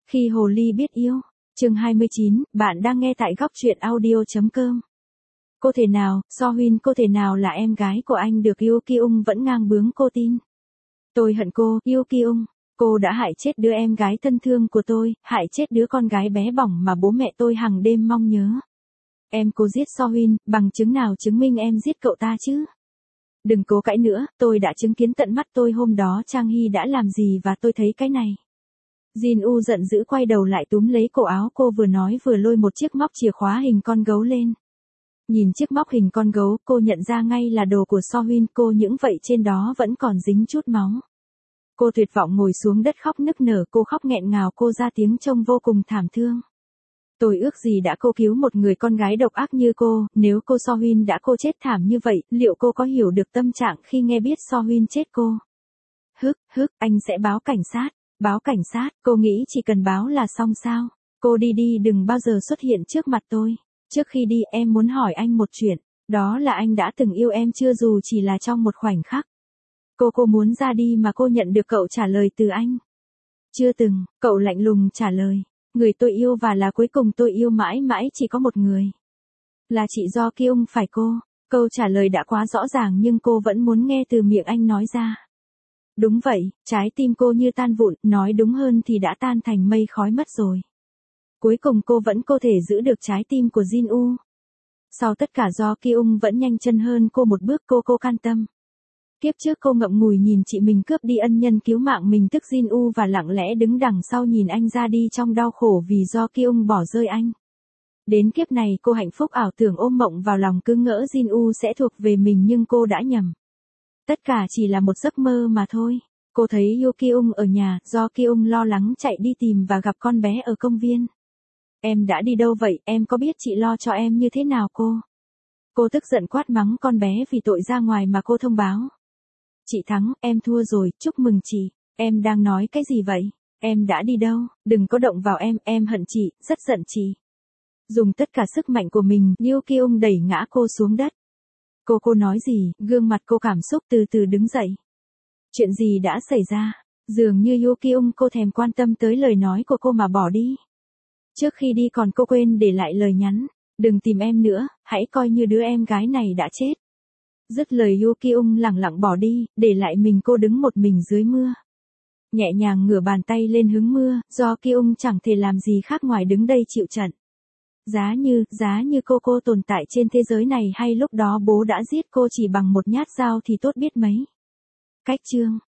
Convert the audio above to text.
Khi hồ ly biết yêu, chương 29, bạn đang nghe tại góc truyện audio.com. Cô thể nào, So Huyên cô thể nào là em gái của anh được Yoo Ki-ung vẫn ngang bướng cô tin. Tôi hận cô, Yoo Ki-ung. Cô đã hại chết đứa em gái thân thương của tôi, hại chết đứa con gái bé bỏng mà bố mẹ tôi hàng đêm mong nhớ. Em cô giết So Huyên, bằng chứng nào chứng minh em giết cậu ta chứ? Đừng cố cãi nữa, tôi đã chứng kiến tận mắt tôi hôm đó Trang Hy đã làm gì và tôi thấy cái này. Jin-u giận dữ quay đầu lại túm lấy cổ áo cô vừa nói vừa lôi một chiếc móc chìa khóa hình con gấu lên. Nhìn chiếc móc hình con gấu, cô nhận ra ngay là đồ của So Huyên, cô những vậy trên đó vẫn còn dính chút máu. Cô tuyệt vọng ngồi xuống đất khóc nức nở, cô khóc nghẹn ngào, cô ra tiếng trông vô cùng thảm thương. Tôi ước gì đã cô cứu một người con gái độc ác như cô, nếu cô So Huyên đã cô chết thảm như vậy, liệu cô có hiểu được tâm trạng khi nghe biết So Huyên chết cô? Anh sẽ báo cảnh sát. Báo cảnh sát, cô nghĩ chỉ cần báo là xong sao? Cô đi đừng bao giờ xuất hiện trước mặt tôi. Trước khi đi em muốn hỏi anh một chuyện, đó là anh đã từng yêu em chưa dù chỉ là trong một khoảnh khắc. Cô muốn ra đi mà cô nhận được cậu trả lời từ anh. Chưa từng, cậu lạnh lùng trả lời. Người tôi yêu và là cuối cùng tôi yêu mãi mãi chỉ có một người. Là chị Do Ki-ung phải cô? Câu trả lời đã quá rõ ràng nhưng cô vẫn muốn nghe từ miệng anh nói ra. Đúng vậy, trái tim cô như tan vụn, nói đúng hơn thì đã tan thành mây khói mất rồi. Cuối cùng cô vẫn có thể giữ được trái tim của Jin-u. Sau tất cả Do Ki-ung vẫn nhanh chân hơn cô một bước, cô can tâm. Kiếp trước cô ngậm ngùi nhìn chị mình cướp đi ân nhân cứu mạng mình tức Jin-u và lặng lẽ đứng đằng sau nhìn anh ra đi trong đau khổ vì Do Ki-ung bỏ rơi anh. Đến kiếp này cô hạnh phúc ảo tưởng ôm mộng vào lòng cứ ngỡ Jin-u sẽ thuộc về mình nhưng cô đã nhầm. Tất cả chỉ là một giấc mơ mà thôi. Cô thấy Yoo Ki-ung ở nhà, Do Ki-ung lo lắng chạy đi tìm và gặp con bé ở công viên. Em đã đi đâu vậy, em có biết chị lo cho em như thế nào cô? Cô tức giận quát mắng con bé vì tội ra ngoài mà cô thông báo. Chị thắng, em thua rồi, chúc mừng chị. Em đang nói cái gì vậy? Em đã đi đâu? Đừng có động vào em hận chị, rất giận chị. Dùng tất cả sức mạnh của mình, Yoo Ki-ung đẩy ngã cô xuống đất. Cô nói gì, gương mặt cô cảm xúc từ từ đứng dậy. Chuyện gì đã xảy ra? Dường như Yoo Ki-ung cô thèm quan tâm tới lời nói của cô mà bỏ đi. Trước khi đi còn cô quên để lại lời nhắn. Đừng tìm em nữa, hãy coi như đứa em gái này đã chết. Dứt lời Yoo Ki-ung lẳng lặng bỏ đi, để lại mình cô đứng một mình dưới mưa. Nhẹ nhàng ngửa bàn tay lên hướng mưa, Do Ki-ung chẳng thể làm gì khác ngoài đứng đây chịu trận. Giá như cô tồn tại trên thế giới này hay lúc đó bố đã giết cô chỉ bằng một nhát dao thì tốt biết mấy. Cách chương